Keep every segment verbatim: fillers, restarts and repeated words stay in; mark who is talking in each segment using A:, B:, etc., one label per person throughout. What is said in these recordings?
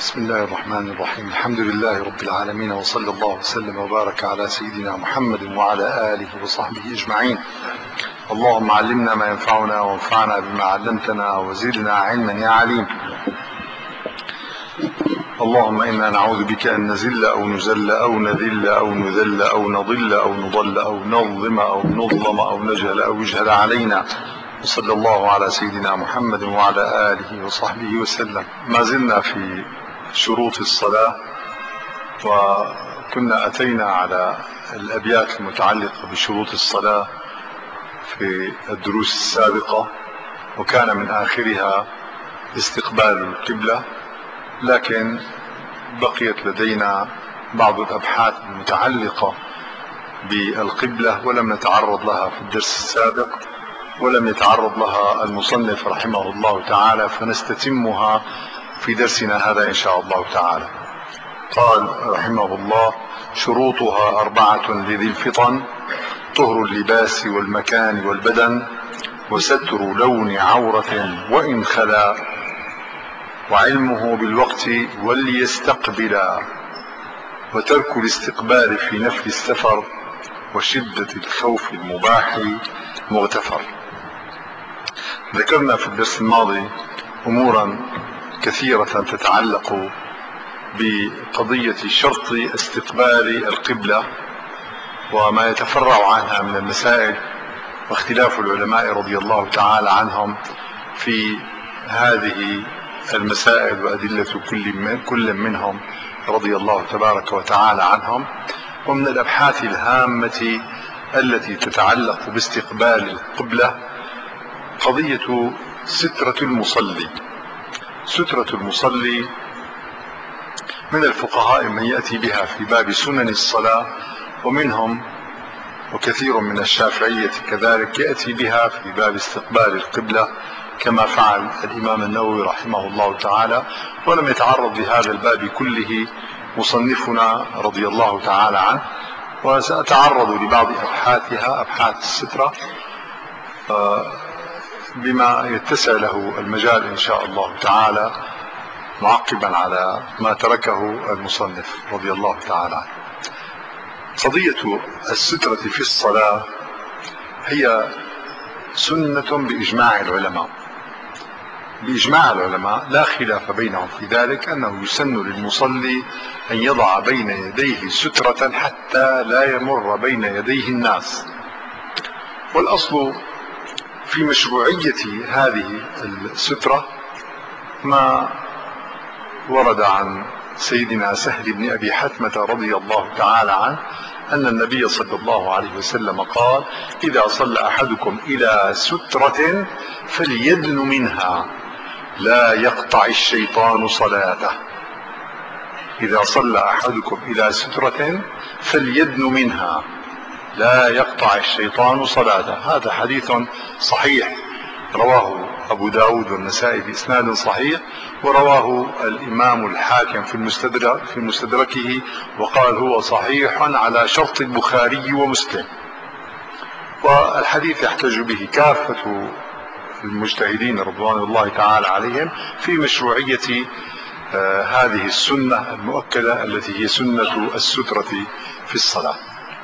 A: بسم الله الرحمن الرحيم. الحمد لله رب العالمين، وصلى الله وسلم وبارك على سيدنا محمد وعلى آله وصحبه أجمعين. اللهم علمنا ما ينفعنا وانفعنا بما علمتنا وزدنا علما يا عليم. اللهم إنا نعوذ بك أن نزل أو نزل أو نذل أو نذل أو نضل أو نضل أو نظلم أو نظلم أو نجهل أو يجهل علينا. وصلى الله على سيدنا محمد وعلى آله وصحبه وسلم. ما زلنا في شروط الصلاة، وكنا أتينا على الأبيات المتعلقة بشروط الصلاة في الدروس السابقة، وكان من آخرها استقبال القبلة، لكن بقيت لدينا بعض الأبحاث المتعلقة بالقبلة ولم نتعرض لها في الدرس السابق، ولم يتعرض لها المصنف رحمه الله تعالى، فنستتمها في درسنا هذا إن شاء الله تعالى. قال رحمه الله: شروطها أربعة لذي الفطن: طهر اللباس والمكان والبدن، وستر لون عورة وإن خلا، وعلمه بالوقت وليستقبلا، وترك الاستقبال في نفل السفر، وشدة الخوف المباح مغتفر. ذكرنا في الدرس الماضي أمورا كثيرة تتعلق بقضية شرط استقبال القبلة وما يتفرع عنها من المسائل، واختلاف العلماء رضي الله تعالى عنهم في هذه المسائل وأدلة كل من كل منهم رضي الله تبارك وتعالى عنهم. ومن الأبحاث الهامة التي تتعلق باستقبال القبلة قضية سترة المصلي. سترة المصلي من الفقهاء من يأتي بها في باب سنن الصلاة، ومنهم وكثير من الشافعية كذلك يأتي بها في باب استقبال القبلة، كما فعل الإمام النووي رحمه الله تعالى. ولم يتعرض لهذا الباب كله مصنفنا رضي الله تعالى عنه، وسأتعرض لبعض أبحاثها، أبحاث السترة، بما يتسع له المجال إن شاء الله تعالى، معقبا على ما تركه المصنف رضي الله تعالى عنه. قضية السترة في الصلاة هي سنة بإجماع العلماء، بإجماع العلماء لا خلاف بينهم في ذلك، أنه يسن للمصلي أن يضع بين يديه سترة حتى لا يمر بين يديه الناس. والأصل في مشروعية هذه السترة ما ورد عن سيدنا سهل بن أبي حتمة رضي الله تعالى عنه أن النبي صلى الله عليه وسلم قال: إذا صلى أحدكم إلى سترة فليدن منها لا يقطع الشيطان صلاته. إذا صلى أحدكم إلى سترة فليدن منها لا يقطع الشيطان صلاته. هذا حديث صحيح رواه أبو داود والنسائي بإسناد صحيح، ورواه الإمام الحاكم في المستدرك في مستدركه وقال هو صحيح على شرط البخاري ومسلم. والحديث يحتج به كافة المجتهدين رضوان الله تعالى عليهم في مشروعية آه هذه السنة المؤكدة التي هي سنة السترة في الصلاة.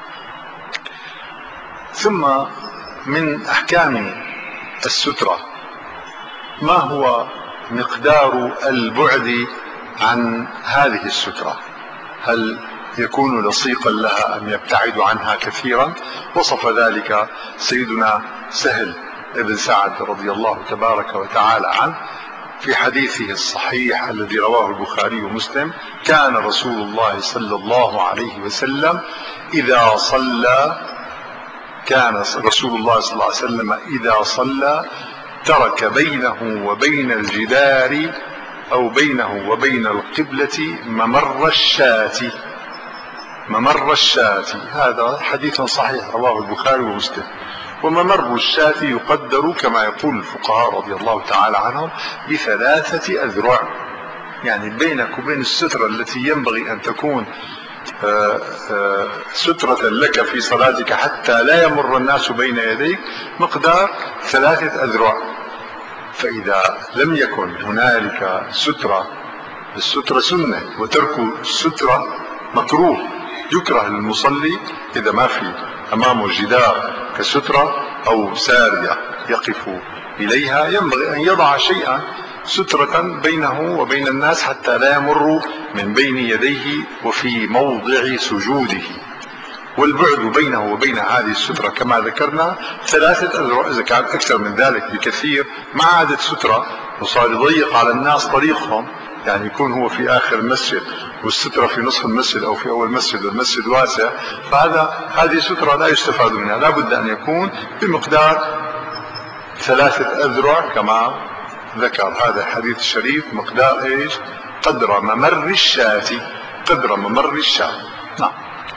A: ثم من أحكام السترة ما هو مقدار البعد عن هذه السترة؟ هل يكون لصيقا لها أم يبتعد عنها كثيرا؟ وصف ذلك سيدنا سهل بن سعد رضي الله تبارك وتعالى عنه في حديثه الصحيح الذي رواه البخاري ومسلم: كان رسول الله صلى الله عليه وسلم إذا صلى كان رسول الله صلى الله عليه وسلم إذا صلى ترك بينه وبين الجدار أو بينه وبين القبلة ممر الشاة. ممر الشاة هذا حديث صحيح رواه البخاري ومسلم. وممر الشاة يقدر كما يقول الفقهاء رضي الله تعالى عنهم بثلاثة أذرع، يعني بينك وبين السترة التي ينبغي أن تكون آآ آآ سترة لك في صلاتك حتى لا يمر الناس بين يديك مقدار ثلاثة أذرع. فإذا لم يكن هنالك سترة السترة سنة، وترك السترة مكروه، يكره للمصلي إذا ما في أمامه جدار كسترة أو سارية يقف إليها ينبغي أن يضع شيئا سترة بينه وبين الناس حتى لا يمر من بين يديه وفي موضع سجوده. والبعد بينه وبين هذه السترة كما ذكرنا ثلاثة أذرع، إذا كان أكثر من ذلك بكثير ما عادت سترة وصار يضيق على الناس طريقهم، يعني يكون هو في آخر المسجد والسترة في نصف المسجد أو في أول المسجد والمسجد واسع، فهذا هذه سترة لا يستفاد منها، لا بد أن يكون بمقدار ثلاثة أذرع كما ذكر هذا الحديث الشريف، مقدار ايش؟ قدر ممر الشاة، قدر ممر الشاة. نعم.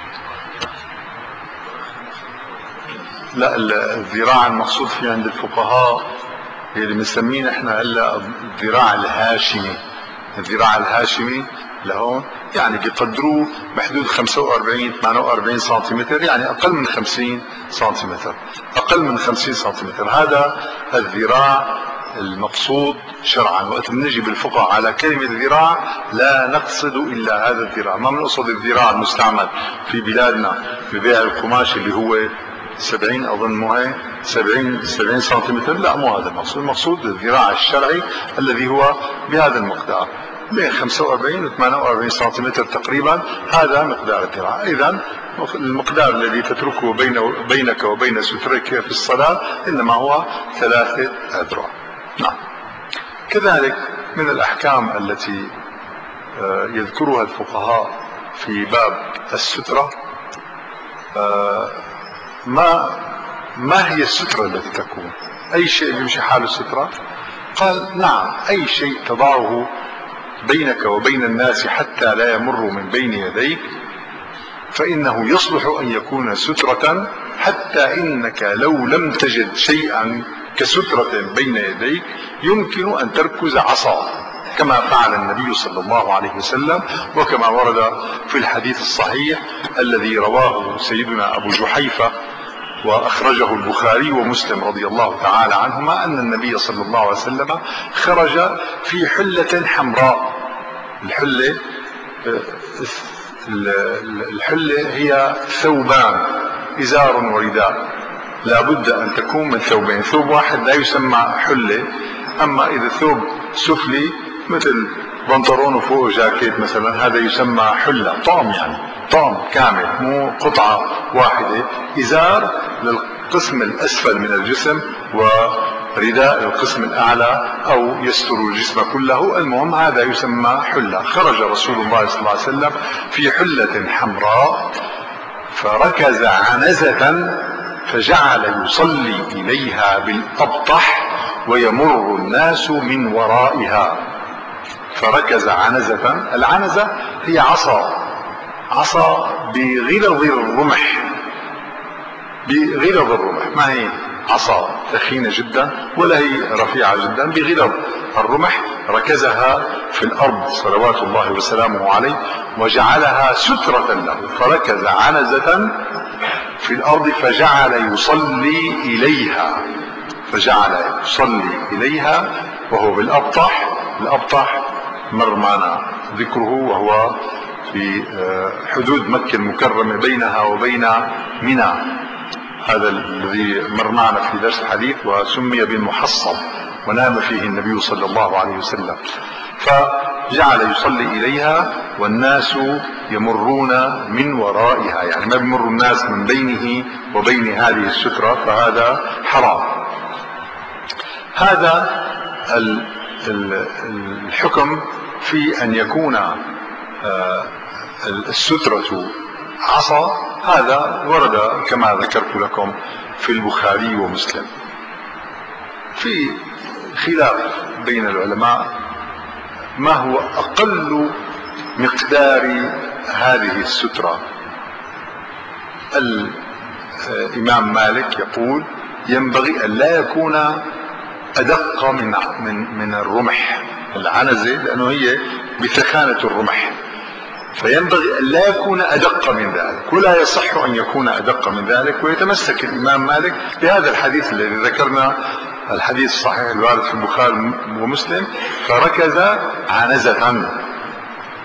A: لا، الذراع المقصود فيه عند الفقهاء اللي بنسميه احنا هلا الذراع الهاشمي، الذراع الهاشمي لهون يعني بيقدروه بحدود خمسة وأربعين ثمانية وأربعين سنتيمتر، يعني اقل من خمسين سنتيمتر، اقل من خمسين سنتيمتر، هذا الذراع المقصود شرعا. وقت بنجي بالفقه على كلمة الذراع لا نقصد الا هذا الذراع، ما بنقصد الذراع المستعمل في بلادنا ببيع القماش اللي هو سبعين اظن مو هي سبعين سبعين سنتيمتر، لا مو هذا المقصود، المقصود الذراع الشرعي الذي هو بهذا المقدار بين خمسة وأربعين و ثمانية وأربعين سنتيمتر تقريبا، هذا مقدار الذراع. اذا المقدار الذي تتركه بين بينك وبين سترك في الصلاة انما هو ثلاثة اذرع. نعم. كذلك من الاحكام التي يذكرها الفقهاء في باب السترة ما ما هي السترة التي تكون؟ اي شيء يمشي حال السترة؟ قال نعم، اي شيء تضعه بينك وبين الناس حتى لا يمر من بين يديك فانه يصلح ان يكون سترة، حتى انك لو لم تجد شيئا كسترة بين يديك يمكن ان تركز عصا كما فعل النبي صلى الله عليه وسلم، وكما ورد في الحديث الصحيح الذي رواه سيدنا ابو جحيفة واخرجه البخاري ومسلم رضي الله تعالى عنهما، ان النبي صلى الله عليه وسلم خرج في حلة حمراء. الحلة الحلة هي ثوبان، ازار ورداء، لا بد ان تكون من ثوبين، ثوب واحد لا يسمى حلة، اما اذا ثوب سفلي مثل بنطلون وفوق جاكيت مثلا هذا يسمى حلة، طعم يعني طعم كامل مو قطعة واحدة، ازار للقسم الاسفل من الجسم ورداء للقسم الاعلى او يستر الجسم كله، المهم هذا يسمى حلة. خرج رسول الله صلى الله عليه وسلم في حلة حمراء فركز عنزة فجعل يصلي اليها بالابطح ويمر الناس من ورائها. فركز عنزة، العنزة هي عصا، عصا بغلظ الرمح، بغلظ الرمح، ما هي عصا ثخينة جدا ولا هي رفيعة جدا، بغلظ الرمح ركزها في الارض صلوات الله وسلامه عليه وجعلها سترة له، فركز عنزة في الارض فجعل يصلي اليها، فجعل يصلي اليها وهو بالابطح. الابطح مر معنا ذكره وهو في حدود مكة المكرمة بينها وبين منى، هذا الذي مر معنا في درس الحديث وسمي بالمحصب ونام فيه النبي صلى الله عليه وسلم. فجعل يصلي اليها والناس يمرون من ورائها، يعني ما بيمر الناس من بينه وبين هذه السترة، فهذا حرام. هذا الحكم في ان يكون السترة عصا، هذا ورد كما ذكرت لكم في البخاري ومسلم. في خلاف بين العلماء ما هو اقل مقدار هذه السترة. الامام مالك يقول ينبغي ان لا يكون ادق من من من الرمح، العنزة لانه هي بثخانة الرمح، فينبغي ان لا يكون ادق من ذلك، ولا يصح ان يكون ادق من ذلك. ويتمسك الامام مالك بهذا الحديث الذي ذكرنا، الحديث الصحيح الوارد في البخاري ومسلم، فركز عنزة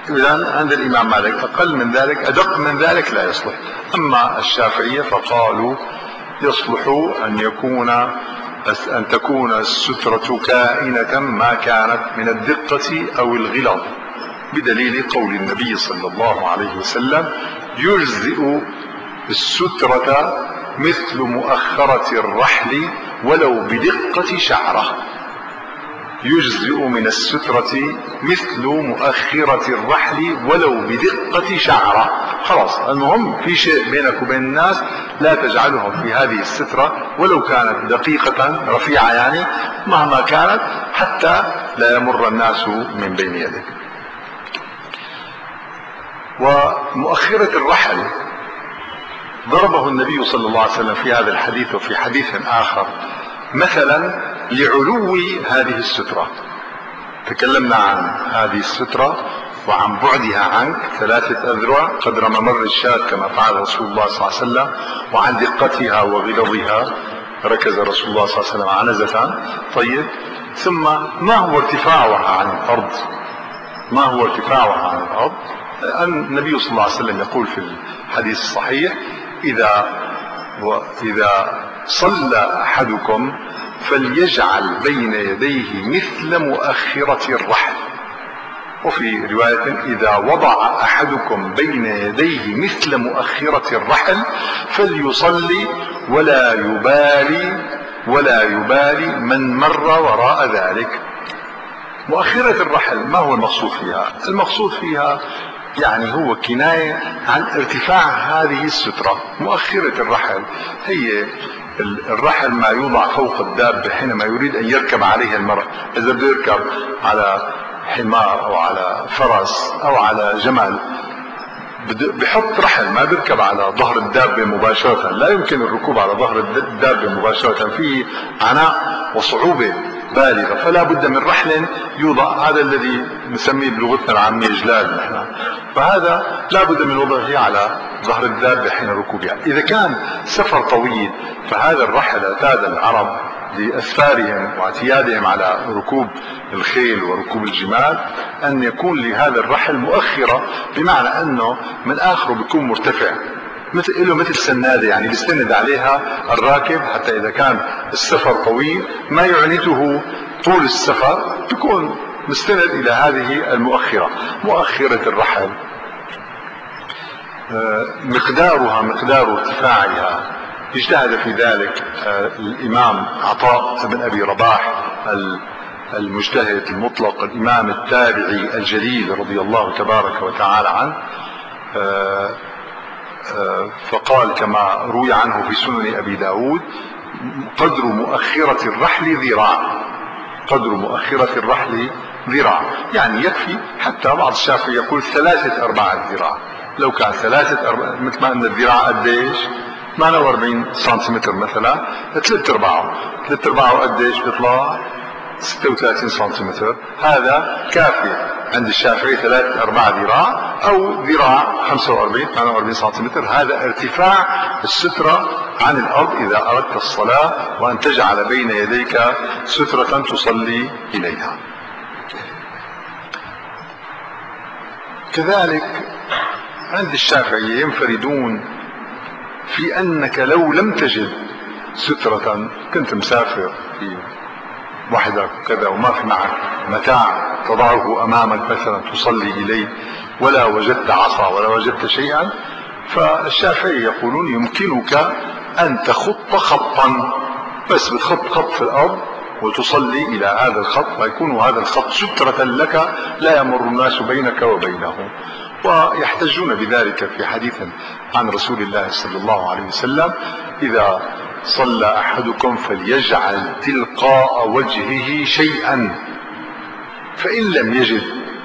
A: إذن عند الإمام مالك أقل من ذلك أدق من ذلك لا يصلح. أما الشافعية فقالوا يصلح أن يكون أن تكون السترة كائنة ما كانت من الدقة أو الغلظ، بدليل قول النبي صلى الله عليه وسلم: يجزئ السترة مثل مؤخرة الرحل ولو بدقة شعرة. يجزئ من السترة مثل مؤخرة الرحل ولو بدقة شعرة. خلاص، المهم في شيء بينك وبين الناس لا تجعلهم في هذه السترة ولو كانت دقيقة رفيعة، يعني مهما كانت، حتى لا يمر الناس من بين يدك. ومؤخرة الرحل ضربه النبي صلى الله عليه وسلم في هذا الحديث وفي حديث آخر مثلا لعلو هذه السترة. تكلمنا عن هذه السترة وعن بعدها عنك ثلاثة أذرع قدر ممر الشاة كما فعل رسول الله صلى الله عليه وسلم، وعن دقتها وغلظها ركز رسول الله صلى الله عليه وسلم عنزة. طيب، ثم ما هو ارتفاعها عن الأرض؟ ما هو ارتفاعها عن الأرض؟ النبي صلى الله عليه وسلم يقول في الحديث الصحيح: إذا وإذا صلى أحدكم فليجعل بين يديه مثل مؤخرة الرحل. وفي رواية: إذا وضع أحدكم بين يديه مثل مؤخرة الرحل فليصلي ولا يبالي ولا يبالي من مر وراء ذلك. مؤخرة الرحل ما هو المقصود فيها؟ المقصود فيها يعني هو كناية عن ارتفاع هذه السترة. مؤخرة الرحل هي الرحل ما يوضع فوق الدابة حينما يريد أن يركب عليها المرء. إذا بده يركب على حمار أو على فرس أو على جمل بحط رحل، ما بيركب على ظهر الدابة مباشرة. لا يمكن الركوب على ظهر الدابة مباشرة، فيه عناء وصعوبة بالغة، فلا بد من رحل يوضع. هذا الذي نسميه بلغتنا العامية جلال نحن، فهذا لا بد من وضعه على ظهر الدابة حين ركوبها. إذا كان سفر طويل فهذا الرحل اعتاد العرب لأسفارهم واعتيادهم على ركوب الخيل وركوب الجمال أن يكون لهذا الرحل مؤخرة، بمعنى أنه من آخره بيكون مرتفع، مثل له مثل سنادة، يعني بيستند عليها الراكب حتى إذا كان السفر طويل ما يعنته طول السفر، بيكون مستند إلى هذه المؤخرة. مؤخرة الرحل مقدارها مقدار ارتفاعها اجتهد في ذلك الإمام عطاء بن أبي رباح المجتهد المطلق، الإمام التابعي الجليل رضي الله تبارك وتعالى عنه. فقال كما روي عنه في سنن أبي داود: قدر مؤخرة الرحل ذراع. قدر مؤخرة الرحل ذراع، يعني يكفي. حتى بعض الشافعي يقول ثلاثة أرباع ذراع. لو كان ثلاثة أرباع، مثل ما أن الذراع قديش ثمانية وأربعين سنتيمتر مثلا، ثلاثة أرباعه ثلاثة أرباعه قديش بيطلع؟ ستة وثلاثين سنتيمتر. هذا كافي عند الشافعي ثلاثة أرباع ذراع، أو ذراع خمسة وأربعين ثمانية وأربعين سنتيمتر. هذا ارتفاع السترة عن الأرض إذا أردت الصلاة وأن تجعل بين يديك سترة تصلي إليها. كذلك عند الشافعي ينفردون في أنك لو لم تجد سترة، كنت مسافر في وحدك كذا وما في معك متاع تضعه أمامك مثلا تصلي إليه، ولا وجدت عصا ولا وجدت شيئا، فالشافعي يقولون يمكنك أن تخط خطا، بس بتخط خط في الأرض وتصلي إلى هذا الخط، ويكون هذا الخط سترة لك لا يمر الناس بينك وبينه. ويحتجون بذلك في حديث عن رسول الله صلى الله عليه وسلم: إذا صلى أحدكم فليجعل تلقاء وجهه شيئا، فإن لم يجد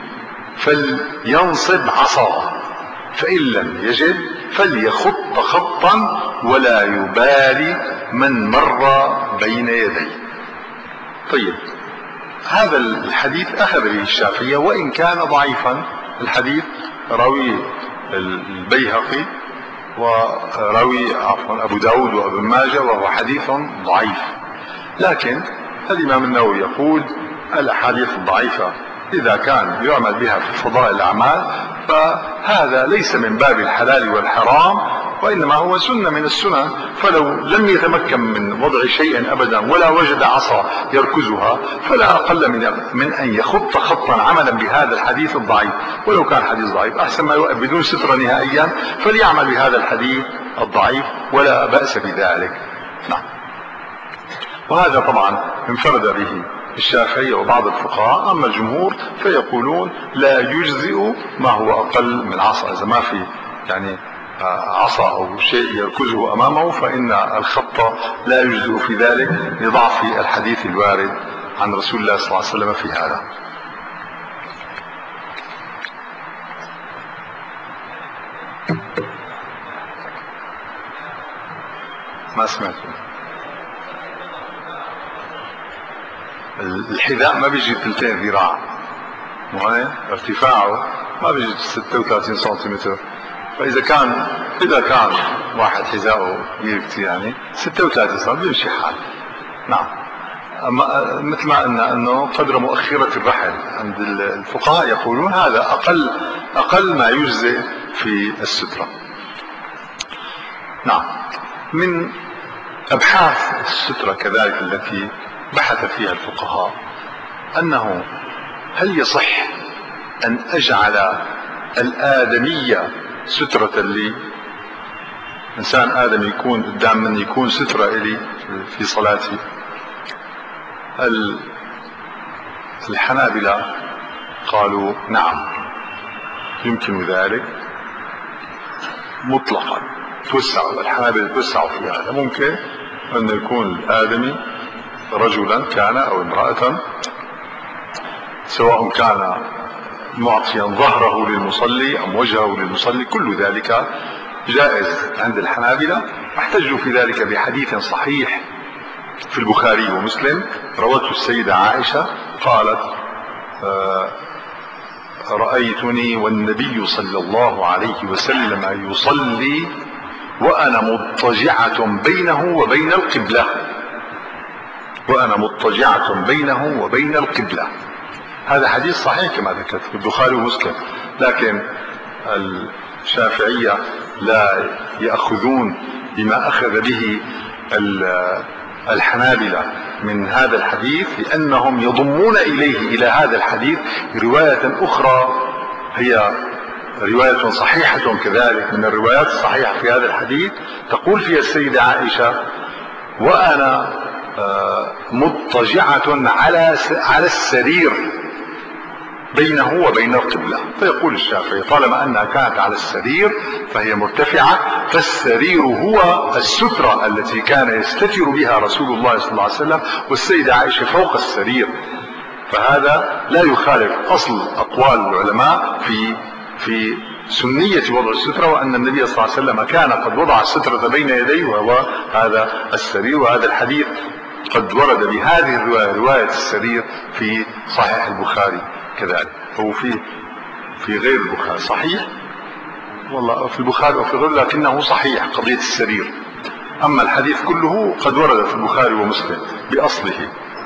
A: فلينصب عصاه، فإن لم يجد فليخط خطا ولا يبالي من مر بين يديه. طيب، هذا الحديث أخذ به الشافعية وإن كان ضعيفا. الحديث راوي البيهقي وراوي عفوا أبو داود وابن ماجه، وهو حديث ضعيف. لكن الإمام النووي يقول: الأحاديث الضعيفة إذا كان يعمل بها في فضائل الأعمال فهذا ليس من باب الحلال والحرام، وإنما هو سنة من السنن. فلو لم يتمكن من وضع شيء أبدا ولا وجد عصا يركزها فلا أقل من من أن يخط خطا عملا بهذا الحديث الضعيف، ولو كان حديث ضعيف أحسن ما يوقف بدون سترة نهائيا، فليعمل بهذا الحديث الضعيف ولا بأس بذلك. نعم. وهذا طبعا انفرد به الشافعي وبعض الفقهاء، أما الجمهور فيقولون لا يجزئ ما هو أقل من عصا، إذا ما في يعني عصا أو شيء يركزه أمامه فإن الخط لا يجزئ في ذلك لضعف الحديث الوارد عن رسول الله صلى الله عليه وسلم في هذا. ما سمعت. الحذاء ما بيجي ثلثين ذراع، ارتفاعه ما بيجي ستة وثلاثين سنتيمتر، فإذا كان إذا كان واحد حذاءه كبير يعني ستة وثلاثين سنتيمتر بيمشي حال. نعم. أما مثل ما قلنا أنه قدر مؤخرة الرحل عند الفقهاء يقولون هذا أقل أقل ما يجزئ في السترة. نعم. من أبحاث السترة كذلك التي بحث فيها الفقهاء أنه هل يصح أن أجعل الآدمية سترة لي؟ إنسان آدم يكون قدام من يكون سترة إلي في صلاتي. الحنابلة قالوا نعم يمكن ذلك مطلقا، توسعوا الحنابلة توسعوا في هذا. ممكن أن يكون الآدمي رجلا كان أو امرأة، سواء كان معطيا ظهره للمصلي أم وجهه للمصلي، كل ذلك جائز عند الحنابلة. احتجوا في ذلك بحديث صحيح في البخاري ومسلم روته السيدة عائشة قالت آه رأيتني والنبي صلى الله عليه وسلم يصلي وأنا مضطجعة بينه وبين القبلة وأنا مضطجعة بينه وبين القبلة. هذا حديث صحيح كما ذكرت في البخاري ومسلم، لكن الشافعية لا يأخذون بما أخذ به الحنابلة من هذا الحديث، لأنهم يضمون إليه إلى هذا الحديث رواية أخرى هي رواية صحيحة كذلك من الروايات الصحيحة في هذا الحديث، تقول فيها السيدة عائشة وأنا مضطجعة على على السرير بينه وبين القبلة. فيقول الشافعي طالما أنها كانت على السرير فهي مرتفعة، فالسرير هو السترة التي كان يستتر بها رسول الله صلى الله عليه وسلم، والسيدة عائشة فوق السرير، فهذا لا يخالف أصل أقوال العلماء في في سنية وضع السترة، وأن النبي صلى الله عليه وسلم كان قد وضع السترة بين يديه وهو هذا السرير. وهذا الحديث قد ورد بهذه الرواية رواية السرير في صحيح البخاري كذلك، هو في في غير البخاري صحيح والله في البخاري وفي غيره، لكنه صحيح قضية السرير. أما الحديث كله قد ورد في البخاري ومسلم بأصله.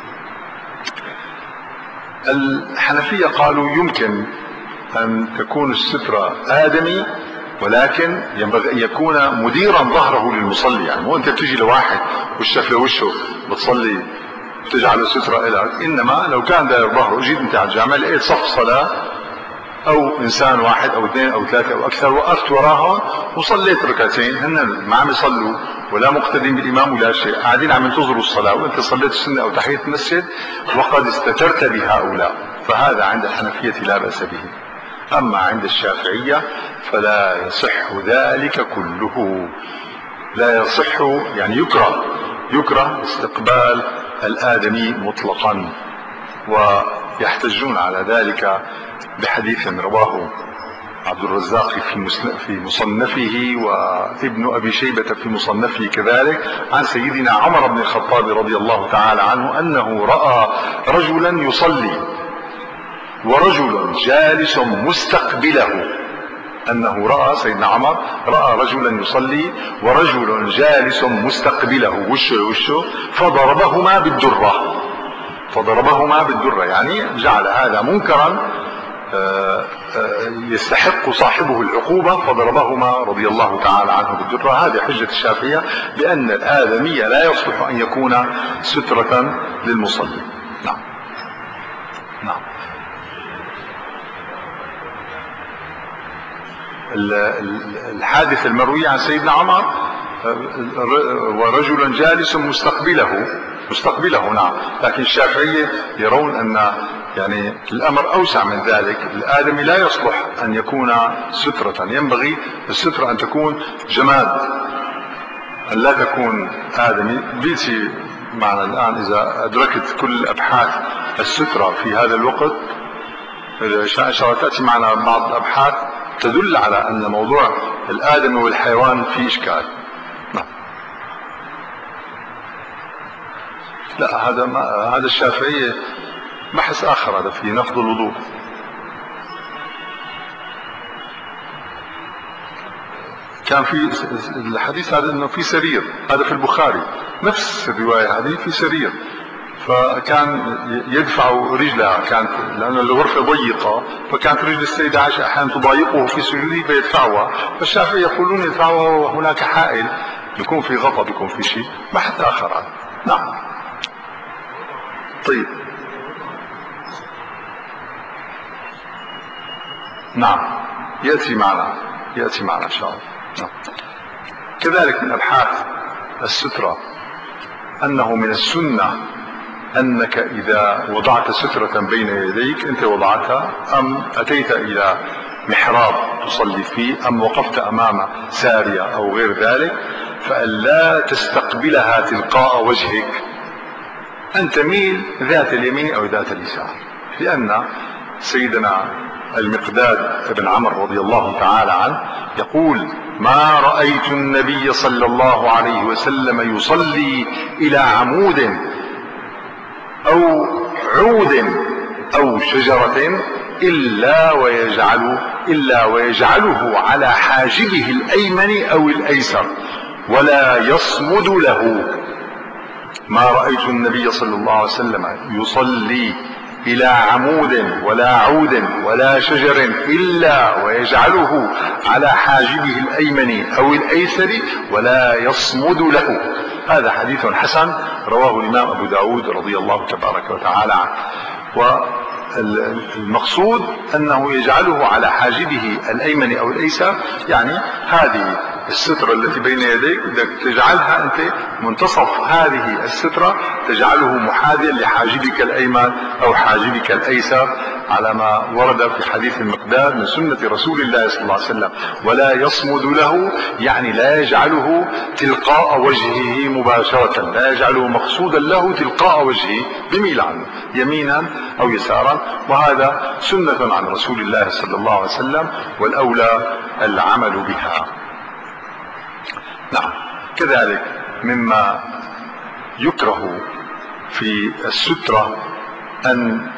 A: الحنفية قالوا يمكن أن تكون السترة آدمي، ولكن ينبغي أن يكون مديرا ظهره للمصلي. يعني مو أنت بتجي لواحد وشك لوشه بتصلي تجعل سترة إلى، إنما لو كان داير ظهره جيت أنت على الجامع لقيت صف صلاة أو إنسان واحد أو اثنين أو ثلاثة أو أكثر وقفت وراها وصليت ركعتين، هن ما عم يصلوا ولا مقتدين بالإمام ولا شيء، قاعدين عم ينتظروا الصلاة وأنت صليت السنة أو تحية المسجد وقد استترت بهؤلاء، فهذا عند الحنفية لا بأس به. أما عند الشافعية فلا يصح ذلك كله، لا يصح، يعني يكره يكره استقبال الآدمي مطلقا. ويحتجون على ذلك بحديث رواه عبد الرزاق في مصنفه وابن أبي شيبة في مصنفه كذلك عن سيدنا عمر بن الخطاب رضي الله تعالى عنه أنه رأى رجلا يصلي ورجل جالس مستقبله، أنه رأى سيدنا عمر رأى رجلا يصلي ورجل جالس مستقبله وشه وشه فضربهما بالدرة، فضربهما بالدرة، يعني جعل هذا منكرا يستحق صاحبه العقوبة فضربهما رضي الله تعالى عنه بالدرة. هذه حجة الشافعية بأن الآدمي لا يصلح أن يكون سترة للمصلي. نعم نعم. الحادث المروي عن سيدنا عمر ورجل جالس مستقبله مستقبله نعم، لكن الشافعية يرون أن يعني الأمر أوسع من ذلك. الآدمي لا يصلح أن يكون سترة، ينبغي السترة أن تكون جماد، أن لا تكون آدمي. بيتي معنا الآن إذا أدركت كل أبحاث السترة في هذا الوقت، إن شاء الله تأتي معنا بعض الأبحاث تدل على أن موضوع الآدمي والحيوان فيه إشكال. نعم. لا هذا ما هذا الشافعية بحث آخر، هذا في نقض الوضوء. كان في الحديث هذا انه في سرير، هذا في البخاري نفس الرواية هذه، في سرير فكان يدفع رجلها، كانت لأن الغرفة ضيقة فكانت رجل السيدة عائشة أحيانا تضايقه في سجوده فيدفعها، فالشافعي يقولون يدفعها وهناك حائل يكون في غطاء بيكون في شيء. بحث آخر هذا. نعم. طيب نعم يأتي معنا يأتي معنا إن شاء الله. نعم. كذلك من أبحاث السترة أنه من السنة أنك إذا وضعت سترة بين يديك، أنت وضعتها أم أتيت إلى محراب تصلي فيه أم وقفت أمام سارية أو غير ذلك، فألا تستقبلها تلقاء وجهك، أن تميل ذات اليمين أو ذات اليسار. لأن سيدنا المقداد بن عمرو رضي الله تعالى عنه يقول: ما رأيت النبي صلى الله عليه وسلم يصلي إلى عمود أو عود أو شجرة إلا ويجعل إلا ويجعله على حاجبه الأيمن أو الأيسر ولا يصمد له. ما رأيت النبي صلى الله عليه وسلم يصلي إلى عمود ولا عود ولا شجر إلا ويجعله على حاجبه الأيمن أو الأيسر ولا يصمد له. هذا حديث حسن رواه الإمام أبو داود رضي الله تبارك وتعالى عنه. والمقصود أنه يجعله على حاجبه الأيمن أو الأيسر، يعني هذه السترة التي بين يديك بدك تجعلها أنت منتصف هذه السترة، تجعله محاذيا لحاجبك الأيمن أو حاجبك الأيسر، على ما ورد في حديث المقداد من سنة رسول الله صلى الله عليه وسلم. ولا يصمد له يعني لا يجعله تلقاء وجهه مباشرة، لا يجعله مقصودا له تلقاء وجهه، بميل عنه يمينا أو يسارا. وهذا سنة عن رسول الله صلى الله عليه وسلم، والأولى العمل بها. نعم. كذلك مما يكره في السترة أن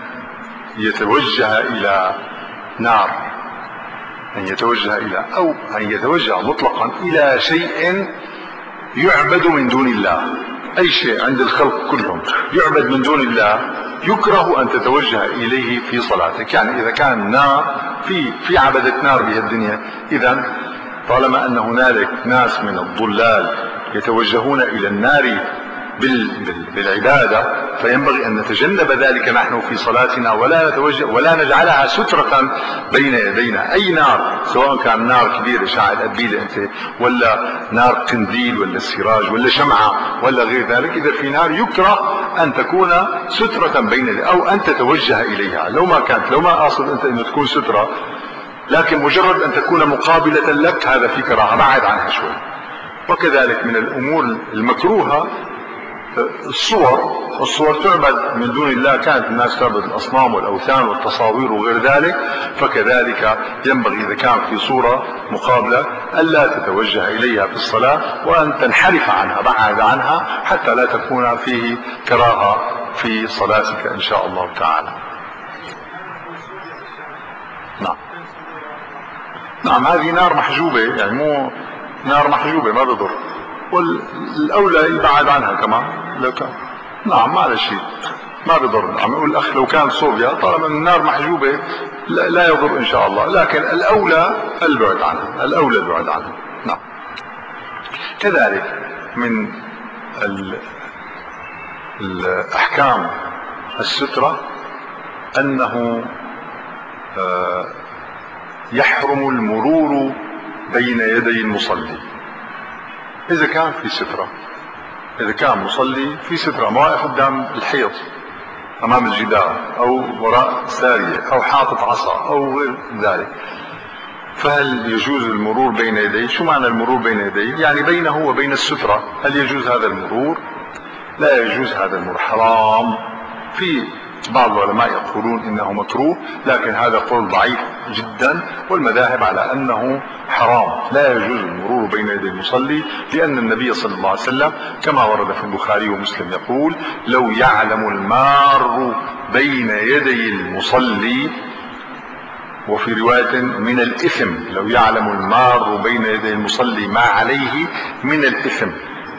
A: يتوجه إلى نار، أن يتوجه إلى أو أن يتوجه مطلقا إلى شيء يعبد من دون الله. أي شيء عند الخلق كلهم يعبد من دون الله يكره أن تتوجه إليه في صلاتك. يعني إذا كان نار في في عبدة نار بها الدنيا، إذا طالما أن هنالك ناس من الضلال يتوجهون إلى النار بالعبادة، فينبغي أن نتجنب ذلك نحن في صلاتنا، ولا نتوجه ولا نجعلها سترة بين يدينا. أي نار، سواء كان نار كبيرة شاعل أبيل أنت، ولا نار قنديل ولا سراج ولا شمعة ولا غير ذلك، إذا في نار يكره أن تكون سترة بين أو أن تتوجه إليها. لو ما كانت لو ما أقصد أنت أن تكون سترة، لكن مجرد أن تكون مقابلة لك، هذا في كراهة، بعد عنها شوي. وكذلك من الأمور المكروهة الصور الصور تعبد من دون الله. كانت الناس تعبد الأصنام والأوثان والتصاوير وغير ذلك، فكذلك ينبغي إذا كان في صورة مقابلة ألا تتوجه إليها في الصلاة، وأن تنحرف عنها، بعد عنها، حتى لا تكون فيه كراهة في صلاتك إن شاء الله تعالى. نعم نعم هذه نار محجوبة، يعني مو نار محجوبة ما بضر، والأولى يبعد عنها كمان لو كان. نعم ما على شيء. ما بيضر. عم يقول الأخ لو كان صوبيا طالما النار محجوبة لا, لا يضر إن شاء الله، لكن الأولى البعد عنه، الأولى البعد عنه. نعم. كذلك من الأحكام السترة أنه يحرم المرور بين يدي المصلي إذا كان في سترة. إذا كان مصلي في سترة، ما واقف قدام الحيط أمام الجدار أو وراء سارية أو حاطط عصا أو غير ذلك، فهل يجوز المرور بين يديه؟ شو معنى المرور بين يديه؟ يعني بينه وبين السترة. هل يجوز هذا المرور؟ لا يجوز هذا المرور، حرام. في بعض العلماء يقولون إنه مكروه، لكن هذا قول ضعيف جدا، والمذاهب على أنه حرام، لا يجوز المرور بين يدي المصلي، لأن النبي صلى الله عليه وسلم كما ورد في البخاري ومسلم يقول: لو يعلم المار بين يدي المصلي، وفي رواية من الإثم، لو يعلم المار بين يدي المصلي ما عليه من الإثم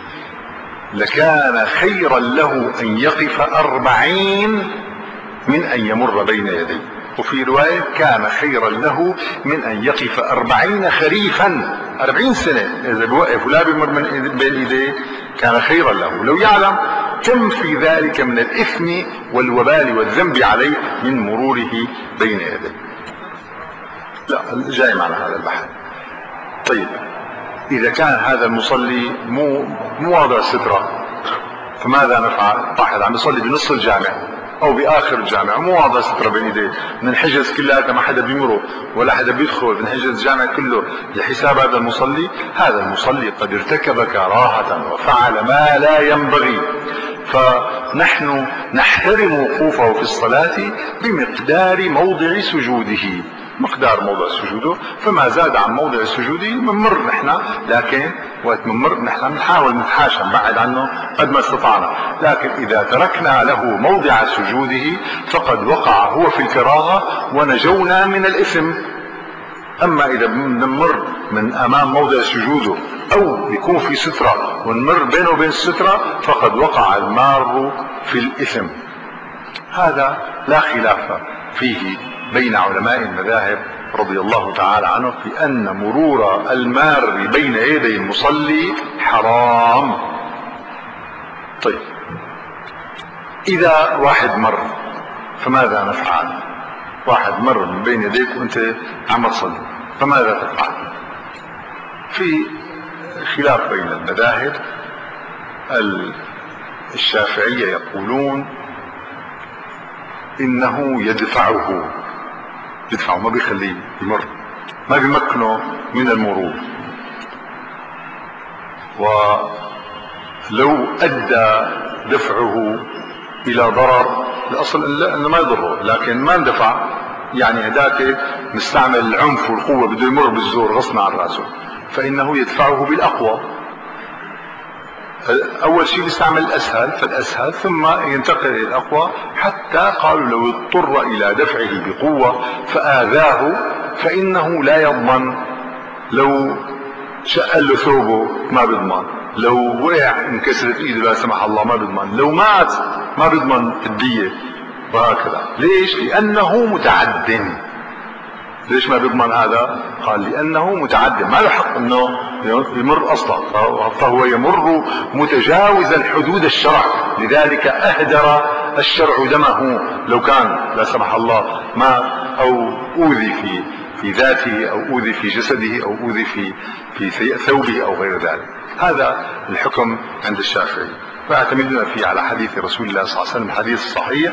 A: لكان خيرا له أن يقف أربعين من أن يمر بين يديه. وفي رواية كان خيرا له من أن يقف أربعين خريفا، أربعين سنة إذا بوقف ولا بيمر من بين يديه كان خيرا له. لو يعلم كم في ذلك من الإثم والوبال والذنب عليه من مروره بين يديه. لا، جاي معنا هذا البحث. طيب، إذا كان هذا المصلي مو مو واضع سترة فماذا نفعل؟ واحد عم يصلي بنص الجامع أو بآخر الجامع مو واضع سترة بين يديه، بنحجز كلها ما حدا بيمره ولا حدا بيدخل، بنحجز الجامع كله لحساب هذا المصلي. هذا المصلي قد ارتكب كراهة وفعل ما لا ينبغي، فنحن نحترم وقوفه في الصلاة بمقدار موضع سجوده، مقدار موضع سجوده، فما زاد عن موضع سجوده منمر نحن، لكن وقت منمر نحن نحاول نتحاشى نبعد عنه قد ما استطعنا. لكن إذا تركنا له موضع سجوده فقد وقع هو في الكراهة ونجونا من الإثم. أما إذا بنمر من أمام موضع سجوده أو يكون في سترة ونمر بينه وبين السترة فقد وقع المار في الإثم. هذا لا خلاف فيه بين علماء المذاهب رضي الله تعالى عنه في أن مرور المار بين يدي المصلي حرام. طيب، إذا واحد مر فماذا نفعل؟ واحد مر من بين يديك وانت عم تصلي فماذا تفعل؟ في خلاف بين المذاهب. الشافعية يقولون إنه يدفعه يدفعه ما بيخليه يمر، ما بيمكنه من المرور، ولو أدى دفعه إلى ضرر الأصل أنه ما يضره، لكن ما اندفع يعني هداك مستعمل العنف والقوة بده يمر بالزور غصنا عن راسه، فإنه يدفعه بالأقوى. أول شيء يستعمل الأسهل فالأسهل ثم ينتقل إلى الأقوى، حتى قالوا لو اضطر إلى دفعه بقوة فآذاه فإنه لا يضمن. لو شقل له ثوبه ما بيضمن، لو وقع انكسرت ايده لا سمح الله ما بيضمن، لو مات ما بيضمن الدية، وهكذا. ليش؟ لأنه متعد. ليش ما بيضمن هذا؟ قال لأنه متعد، ما له حق انه يمر اصلا، فهو يمر متجاوزا حدود الشرع، لذلك اهدر الشرع دمه لو كان لا سمح الله ما او اوذي في في ذاته او اوذي في جسده او اوذي في في ثوبه او غير ذلك. هذا الحكم عند الشافعي، فاعتمدنا فيه على حديث رسول الله صلى الله عليه وسلم، الحديث الصحيح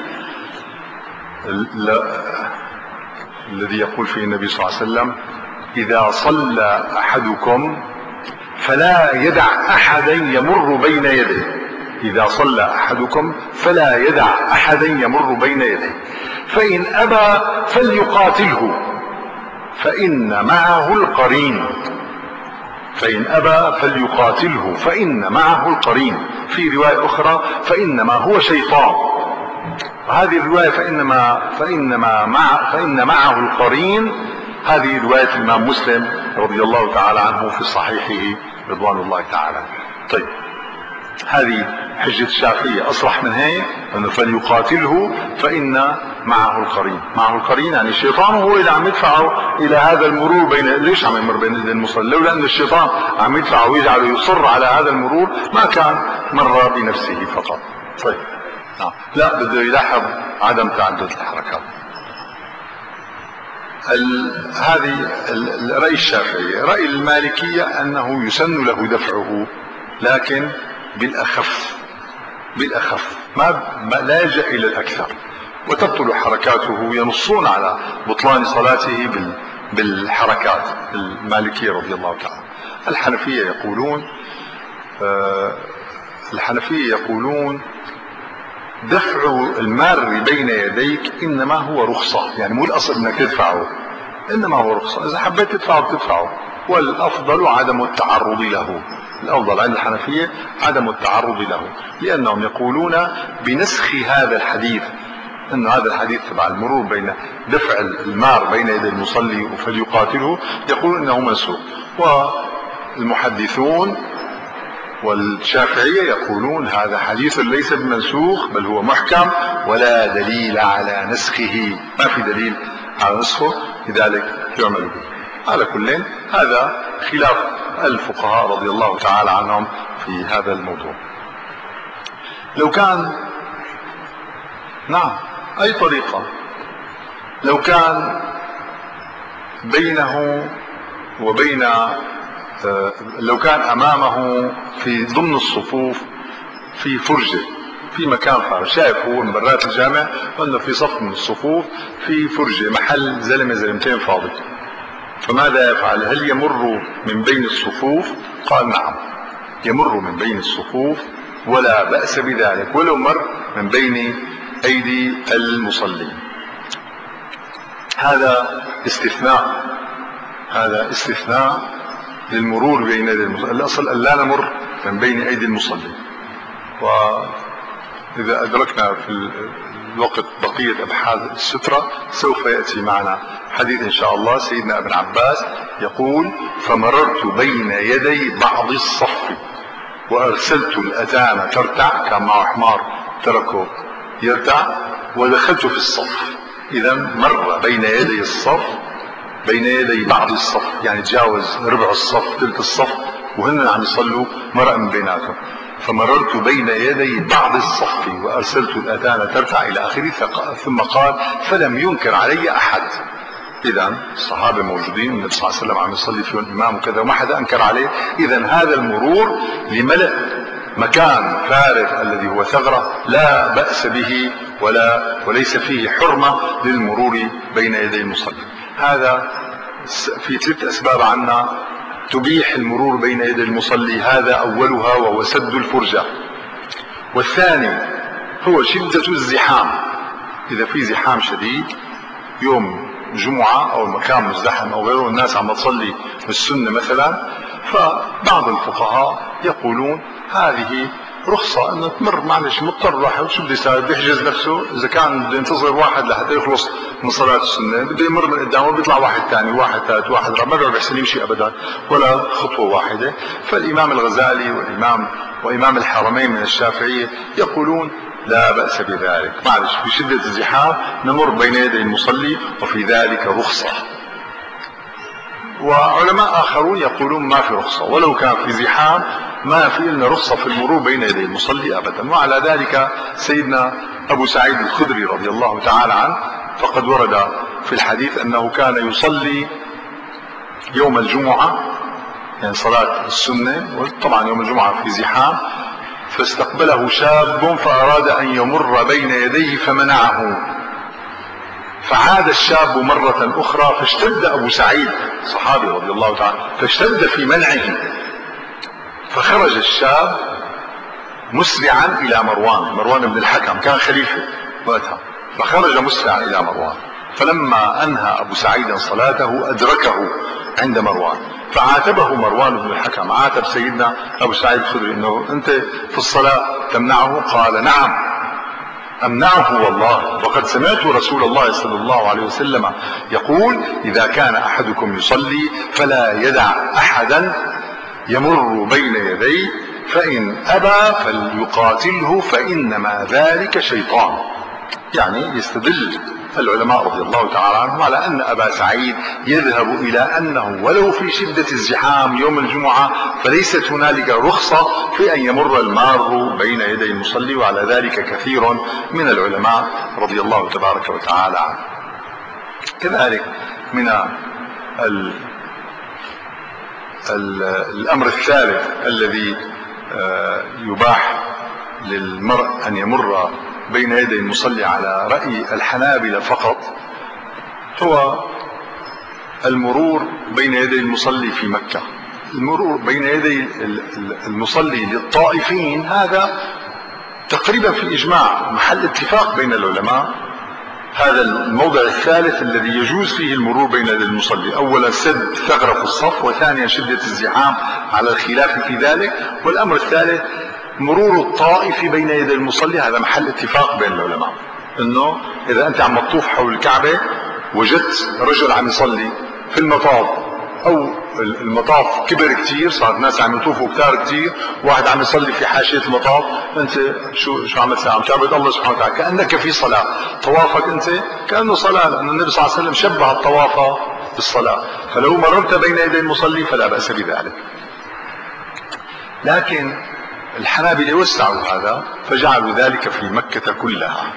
A: الذي يقول فيه النبي صلى الله عليه وسلم: إذا صلى أحدكم فلا يدع أحدا يمر بين يديه، إذا صلى أحدكم فلا يدع أحدا يمر بين يديه، فإن أبى فليقاتله فإن معه القرين، فإن أبى فليقاتله فإن معه القرين. في رواية أخرى فإنما هو شيطان. هذه الرواية فإنما فإنما مع فإن معه القرين، هذه رواية الإمام مسلم رضي الله تعالى عنه في صحيحه رضوان الله تعالى. طيب، هذه حجة الشافعية أصرح من هيك أنه فليقاتله فإن معه القرين. معه القرين يعني الشيطان هو اللي عم يدفعه إلى هذا المرور بين. ليش عم يمر بين يدي المصلي؟ لولا أن الشيطان عم يدفعه ويجعله يصر على هذا المرور ما كان مر بنفسه فقط. طيب نعم. لا بده يلاحظ عدم تعدد الحركات. هذه رأي الشافعية. رأي المالكية أنه يسن له دفعه لكن بالأخف بالأخف ما لا يلجأ إلى الأكثر وتبطل حركاته. ينصون على بطلان صلاته بالحركات. المالكية رضي الله تعالى. الحنفية يقولون آه الحنفية يقولون دفع المار بين يديك إنما هو رخصة، يعني مو الأصل أنك تدفعه، إنما هو رخصة. إذا حبيت تدفعه بتدفعه، والأفضل عدم التعرض له. الأفضل عند الحنفية عدم التعرض له، لأنهم يقولون بنسخ هذا الحديث، أن هذا الحديث تبع المرور بين دفع المار بين يدي المصلي فليقاتله، يقولون أنه منسوخ. والمحدثون والشافعية يقولون هذا حديث ليس بمنسوخ بل هو محكم ولا دليل على نسخه، ما في دليل على نسخه، لذلك يعمل به. على كل هذا خلاف الفقهاء رضي الله تعالى عنهم في هذا الموضوع. لو كان نعم أي طريقة، لو كان بينه وبين لو كان أمامه في ضمن الصفوف في فرجة في مكان فارغ، شايف هو من برات الجامع وأنه في صف من الصفوف في فرجة محل زلمة زلمتين فاضي، فماذا يفعل؟ هل يمر من بين الصفوف؟ قال نعم يمر من بين الصفوف ولا بأس بذلك ولو مر من بين أيدي المصلين. هذا استثناء هذا استثناء للمرور بين يدي المصلي. الأصل أن لا نمر من بين أيدي المصلي. وإذا أدركنا في الوقت بقية أبحاث السترة سوف يأتي معنا حديث إن شاء الله. سيدنا ابن عباس يقول فمررت بين يدي بعض الصف وأرسلت الأتان ترتع، كان معه حمار تركه يرتع، ودخلت في الصف. إذا مر بين يدي الصف بين يدي بعض الصف، يعني تجاوز ربع الصف ثلث الصف وهن عم يصلوا مرق من بيناتهم. فمررت بين يدي بعض الصف وأرسلت الأذان ترتع إلى آخره. ثم قال فلم ينكر علي أحد. إذا الصحابة موجودين، النبي صلى الله عليه وسلم عم يصلي فيهم الإمام وكذا وما حدا أنكر عليه. إذا هذا المرور لملء مكان فارغ الذي هو ثغرة لا بأس به ولا وليس فيه حرمة للمرور بين يدي المصلي. هذا في ثلاث أسباب عنا تبيح المرور بين يدي المصلي. هذا أولها وهو سد الفرجة، والثاني هو شدة الزحام. إذا في زحام شديد يوم جمعة أو المكان مزدحم أو غيره، الناس عم تصلي السنة مثلا، فبعض الفقهاء يقولون هذه رخصة أنه تمر، معلش مضطر واحد شو بده يساوي؟ بيحجز نفسه. إذا كان بده ينتظر واحد لحتى يخلص من صلاة السنة بده يمر من قدامه، بيطلع واحد ثاني واحد ثالث واحد رابع، ما بيقعد يحسن يمشي أبدا ولا خطوة واحدة. فالإمام الغزالي والإمام وإمام الحرمين من الشافعية يقولون لا بأس بذلك، معلش بشدة الزحام نمر بين يدي المصلي وفي ذلك رخصة. وعلماء آخرون يقولون ما في رخصة، ولو كان في زحام ما في لنا رخصة في المرور بين يدي المصلي أبدا. وعلى ذلك سيدنا أبو سعيد الخدري رضي الله تعالى عنه فقد ورد في الحديث أنه كان يصلي يوم الجمعة، يعني صلاة السنة، وطبعا يوم الجمعة في زحام، فاستقبله شاب فأراد أن يمر بين يديه فمنعه، فعاد الشاب مرة أخرى فاشتد أبو سعيد صحابي رضي الله تعالى فاشتد في منعه، فخرج الشاب مسرعا إلى مروان مروان بن الحكم كان خليفة وقتها، فخرج مسرعا إلى مروان. فلما أنهى أبو سعيد صلاته أدركه عند مروان، فعاتبه مروان بن الحكم، عاتب سيدنا أبو سعيد الخدري إنه أنت في الصلاة تمنعه؟ قال نعم أمنعه والله، وقد سمعت رسول الله صلى الله عليه وسلم يقول إذا كان أحدكم يصلي فلا يدع أحدا يمر بين يديه فإن أبى فليقاتله فإنما ذلك شيطان. يعني يستدل العلماء رضي الله تعالى عنهم على أن أبا سعيد يذهب إلى أنه ولو في شدة الزحام يوم الجمعة فليست هنالك رخصة في أن يمر المار بين يدي المصلي، وعلى ذلك كثير من العلماء رضي الله تبارك وتعالى عنه. كذلك من ال ال الأمر الثالث الذي يباح للمرء أن يمر بين يدي المصلي على رأي الحنابلة فقط هو المرور بين يدي المصلي في مكة. المرور بين يدي المصلي للطائفين هذا تقريبا في إجماع محل اتفاق بين العلماء. هذا الموضع الثالث الذي يجوز فيه المرور بين يدي المصلي، أولا سد ثغرة في الصف، وثانيا شدة الزحام على الخلاف في ذلك، والأمر الثالث مرور الطائف بين يدي المصلي. هذا محل اتفاق بين العلماء انه اذا انت عم تطوف حول الكعبة وجدت رجل عم يصلي في المطاف، او المطاف كبر كتير، صار الناس عم يطوفوا كتار كتير، واحد عم يصلي في حاشية المطاف، انت شو شو عم تسوي؟ عم تعبد الله سبحانه وتعالى كأنك في صلاة. طوافك انت كأنه صلاة، لأن النبي صلى الله عليه وسلم شبه الطواف بالصلاة، فلو مررت بين يدي المصلي فلا بأس بذلك. لكن الحنابلة وسعوا هذا فجعلوا ذلك في مكة كلها،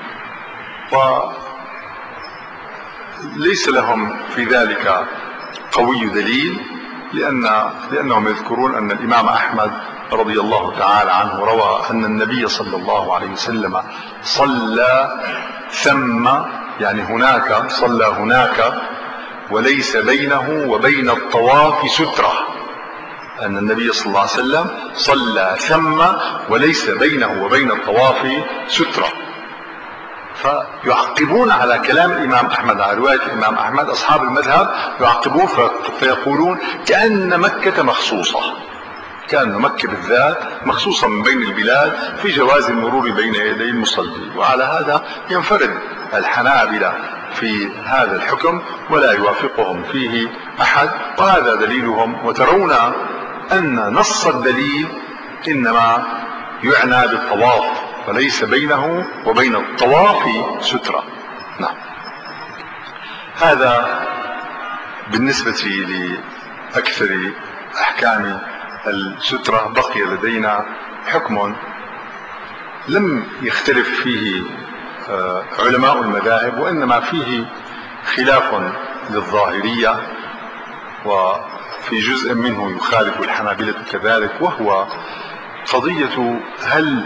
A: وليس لهم في ذلك قوي دليل، لأن لأنهم يذكرون أن الإمام أحمد رضي الله تعالى عنه روى أن النبي صلى الله عليه وسلم صلى ثم، يعني هناك، صلى هناك وليس بينه وبين الطواف سترة. أن النبي صلى الله عليه وسلم صلى ثم وليس بينه وبين الطواف سترة. فيعقبون على كلام الإمام أحمد، على رواية الإمام أحمد، أصحاب المذهب يعقبون فيقولون كأن مكة مخصوصة، كأن مكة بالذات مخصوصة من بين البلاد في جواز المرور بين يدي المصلي. وعلى هذا ينفرد الحنابلة في هذا الحكم ولا يوافقهم فيه أحد، وهذا دليلهم. وترون أن نص الدليل إنما يعنى بالطواف، وليس بينه وبين الطواف سترة. نعم، هذا بالنسبة لأكثر أحكام السترة. بقي لدينا حكم لم يختلف فيه علماء المذاهب، وإنما فيه خلاف للظاهرية، وفي جزء منه يخالف الحنابلة كذلك، وهو قضية هل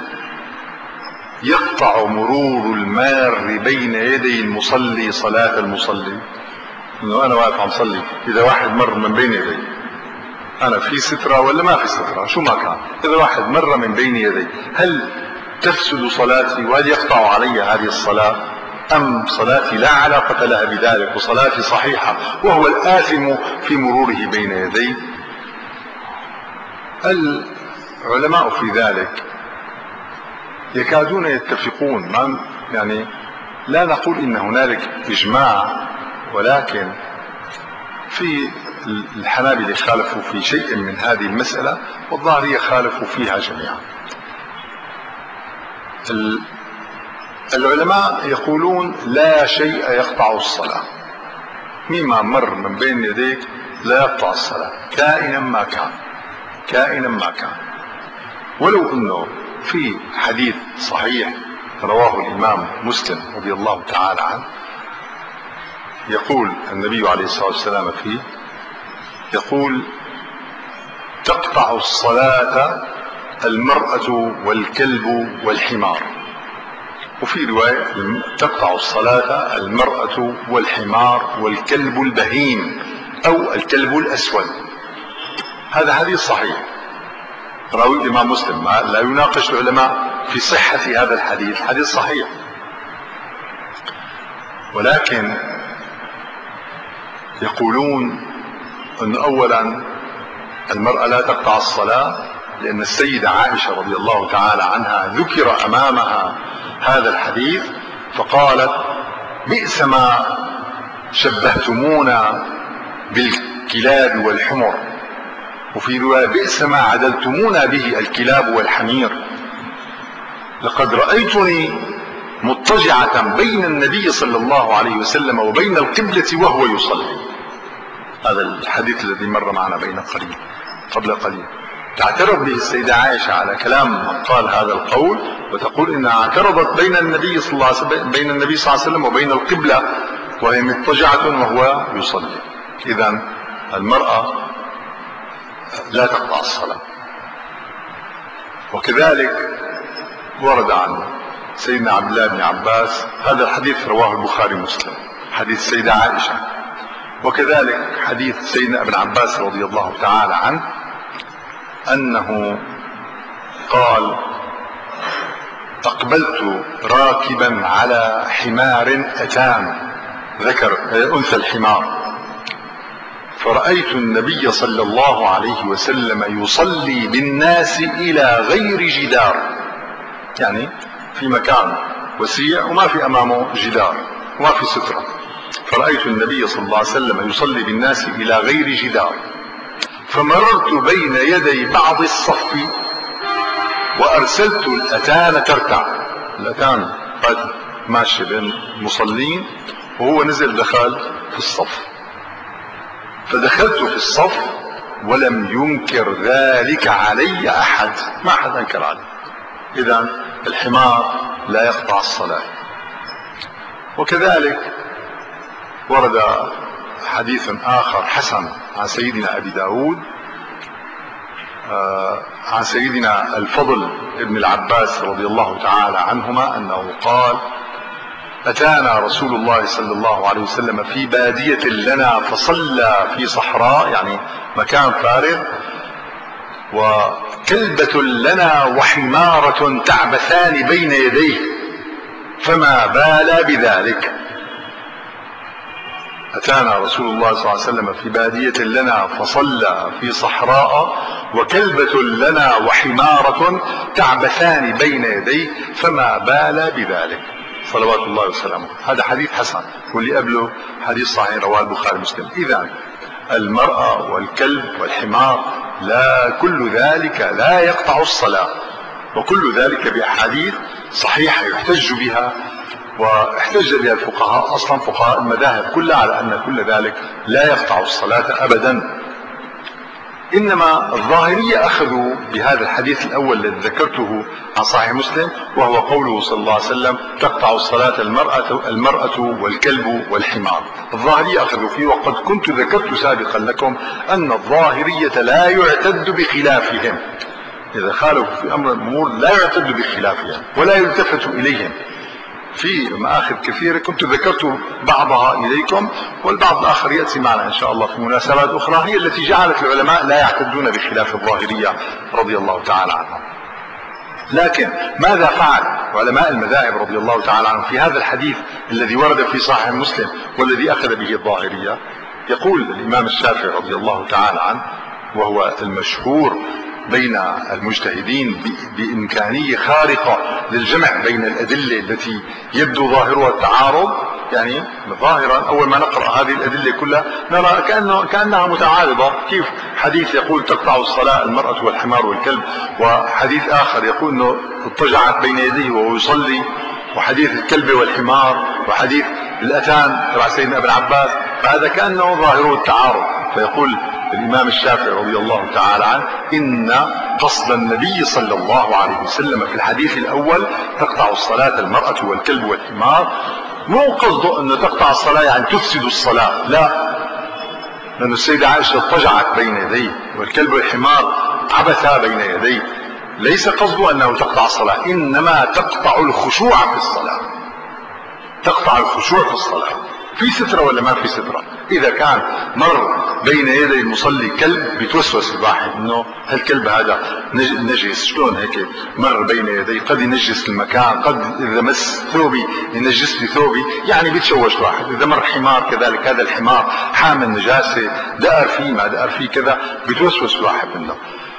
A: يقطع مرور المار بين يدي المصلي صلاة المصلي؟ انه انا واقف عم صلي، اذا واحد مر من بين يدي، انا في سترة ولا ما في سترة؟ شو ما كان، اذا واحد مر من بين يدي هل تفسد صلاتي وهل يقطع علي هذه الصلاة، ام صلاتي لا علاقة لها بذلك وصلاتي صحيحة وهو الآثم في مروره بين يدي؟ العلماء في ذلك يكادون يتفقون، ما يعني لا نقول ان هنالك اجماع، ولكن في الحنابلة خالفوا في شيء من هذه المسألة، والظاهرية خالفوا فيها جميعا. العلماء يقولون لا شيء يقطع الصلاة، مما مر من بين يديك لا يقطع الصلاة كائنا ما كان، كائنا ما كان. ولو انه في حديث صحيح رواه الإمام مسلم رضي الله تعالى عنه، يقول النبي عليه الصلاة والسلام فيه، يقول تقطع الصلاة المرأة والكلب والحمار، وفي رواية تقطع الصلاة المرأة والحمار والكلب البهيم أو الكلب الأسود. هذا حديث صحيح راوي الإمام مسلم، لا يناقش العلماء في صحة هذا الحديث، حديث صحيح. ولكن يقولون أن أولا المرأة لا تقطع الصلاة، لأن السيدة عائشة رضي الله تعالى عنها ذكر أمامها هذا الحديث فقالت بئس ما شبهتمونا بالكلاب والحمر، وفي رواية بئس ما عدلتمونا به الكلاب والحمير، لقد رأيتني مضطجعة بين النبي صلى الله عليه وسلم وبين القبلة وهو يصلي. هذا الحديث الذي مر معنا بين قليل قبل قليل. تعترض به السيدة عائشة على كلام من قال هذا القول، وتقول انها اعترضت بين النبي صلى الله عليه وسلم بين النبي صلى الله عليه وسلم وبين القبلة وهي مضطجعة وهو يصلي. اذا المرأة لا تقطع الصلاة. وكذلك ورد عن سيدنا عبد الله بن عباس، هذا الحديث رواه البخاري ومسلم، حديث السيدة عائشة. وكذلك حديث سيدنا ابن عباس رضي الله تعالى عنه انه قال: اقبلت راكبا على حمار اتان، ذكر انثى الحمار، فرأيت النبي صلى الله عليه وسلم يصلي بالناس الى غير جدار، يعني في مكان وسيع وما في امامه جدار وما في سترة. فرأيت النبي صلى الله عليه وسلم يصلي بالناس الى غير جدار، فمررت بين يدي بعض الصف وارسلت الاتان ترتع. الاتان ماشي بين المصلين وهو نزل دخل في الصف، فدخلت في الصف ولم ينكر ذلك علي احد، ما احد انكر علي. اذا الحمار لا يقطع الصلاة. وكذلك ورد حديث آخر حسن عن سيدنا أبي داود آه عن سيدنا الفضل ابن العباس رضي الله تعالى عنهما أنه قال: أتانا رسول الله صلى الله عليه وسلم في بادية لنا فصلى في صحراء، يعني مكان فارغ، وكلبة لنا وحمارة تعبثان بين يديه فما بال بذلك. أتانا رسول الله صلى الله عليه وسلم في بادية لنا فصلى في صحراء وكلبة لنا وحمارة تعبثان بين يديه فما بال بذلك، صلوات الله وسلامه. هذا حديث حسن، واللي قبله حديث صحيح رواه البخاري ومسلم. إذا المرأة والكلب والحمار لا، كل ذلك لا يقطع الصلاة، وكل ذلك بأحاديث صحيحة يحتج بها، واحتج بها الفقهاء، اصلا فقهاء المذاهب كلها، على ان كل ذلك لا يقطع الصلاة ابدا. انما الظاهرية اخذوا بهذا الحديث الاول الذي ذكرته عن صحيح مسلم، وهو قوله صلى الله عليه وسلم: تقطع الصلاة المرأة, المرأة والكلب والحمار. الظاهرية اخذوا فيه، وقد كنت ذكرت سابقا لكم ان الظاهرية لا يعتد بخلافهم، اذا خالفوا في امر الامور لا يعتد بخلافهم ولا يلتفت اليهم. في مآخذ كثيرة كنت ذكرت بعضها إليكم، والبعض الآخر يأتي معنا إن شاء الله في مناسبات أخرى، هي التي جعلت العلماء لا يعتدون بخلاف الظاهرية رضي الله تعالى عنهم. لكن ماذا فعل علماء المذاهب رضي الله تعالى عنهم في هذا الحديث الذي ورد في صحيح مسلم والذي أخذ به الظاهرية؟ يقول الإمام الشافعي رضي الله تعالى عنه، وهو المشهور بين المجتهدين بإمكانية خارقة للجمع بين الأدلة التي يبدو ظاهرها التعارض، يعني ظاهرا أول ما نقرأ هذه الأدلة كلها نرى كأنه كأنها متعارضة. كيف حديث يقول تقطع الصلاة المرأة والحمار والكلب، وحديث آخر يقول أنه اضطجعت بين يديه وهو يصلي، وحديث الكلب والحمار، وحديث الأتان تبع سيدنا ابن عباس، فهذا كأنه ظاهره التعارض. فيقول الإمام الشافعي رضي الله تعالى عنه: إن قصد النبي صلى الله عليه وسلم في الحديث الأول تقطع الصلاة المرأة والكلب والحمار، مو قصده أنه تقطع الصلاة يعني تفسد الصلاة، لا، لأن السيدة عائشة اضطجعت بين يديه والكلب والحمار عبثا بين يديه، ليس قصده أنه تقطع الصلاة، إنما تقطع الخشوع في الصلاة، تقطع الخشوع في الصلاة. في سترة ولا ما في سترة؟ إذا كان مر بين يدي المصلي كلب بتوسوس الواحد انه هالكلب هذا نجس، شلون هيك مر بين يدي، قد ينجس المكان، قد اذا مس ثوبي ينجس لي ثوبي، يعني بتشوش واحد. اذا مر حمار كذلك، هذا الحمار حامل نجاسة، دقر فيه ما دقر فيه كذا، بتوسوس الواحد منه.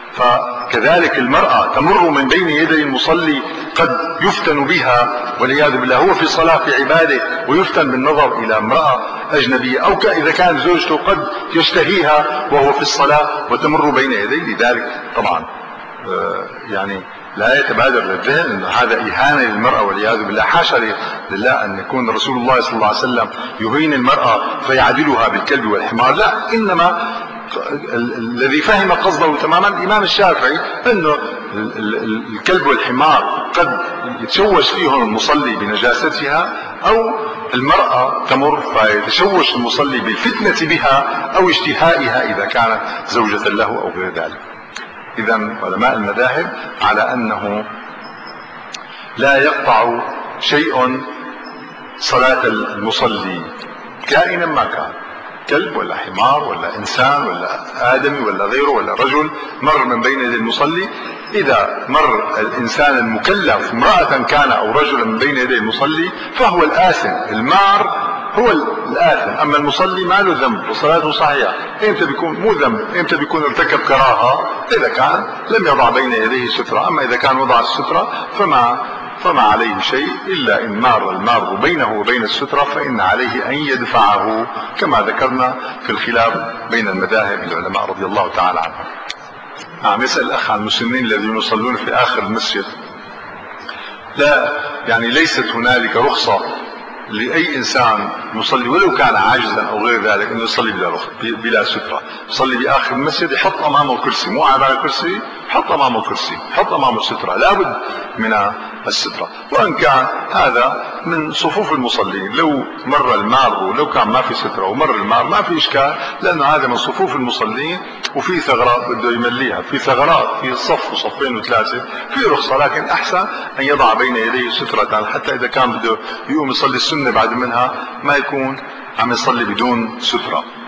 A: فكذلك المرأة تمر من بين يدي المصلي قد يفتن بها والعياذ بالله، هو في صلاة في عبادة ويفتن بالنظر إلى امرأة أجنبية، أو إذا كان زوجته قد يشتهيها وهو في الصلاة وتمر بين يديه، لذلك طبعا يعني لا يتبادر للذهن أن هذا إهانة للمرأة والعياذ بالله. حاشا لله أن يكون رسول الله صلى الله عليه وسلم يهين المرأة فيعدلها بالكلب والحمار، لا، إنما الذي فهم قصده تماما الإمام الشافعي أنه الكلب والحمار قد يتشوش فيهم المصلي بنجاستها، أو المرأة تمر فيتشوش المصلي بالفتنة بها أو اشتهائها إذا كانت زوجة له أو غير ذلك. إذا علماء المذاهب على أنه لا يقطع شيء صلاة المصلي كائنا ما كان، كلب ولا حمار ولا إنسان ولا آدمي ولا غيره ولا رجل مر من بين يدي المصلي. إذا مر الإنسان المكلف امرأة كان أو رجلا من بين يدي المصلي فهو الآثم، المار هو الآثم، أما المصلي ما له ذنب وصلاته صحيحة. إمتى بيكون مو ذنب؟ إمتى بيكون ارتكب كراهة؟ إذا كان لم يضع بين يديه سترة، أما إذا كان وضع السترة فما فما عليه شيء، إلا إن مار المار بينه وبين السترة فإن عليه أن يدفعه، كما ذكرنا في الخلاف بين المذاهب العلماء رضي الله تعالى عنهم. نعم، يسأل الأخ عن المسلمين الذين يصلون في آخر المسجد. لا، يعني ليست هنالك رخصة لأي إنسان مصلي ولو كان عاجزا أو غير ذلك أنه يصلي بلا رخصة بلا سترة. يصلي بآخر المسجد، يحط أمامه كرسي، مو قاعد على كرسي، يحط أمامه كرسي، يحط أمامه سترة، لابد من السترة. وأن كان هذا من صفوف المصلين، لو مر المار ولو كان ما في سترة ومر المار ما في إشكال، لأنه هذا من صفوف المصلين وفي ثغرات بده يمليها، في ثغرات في صف وصفين وثلاثة في رخصة، لكن أحسن أن يضع بين يديه سترة حتى إذا كان بده يقوم يصلي السنة بعد منها ما يكون عم يصلي بدون سترة.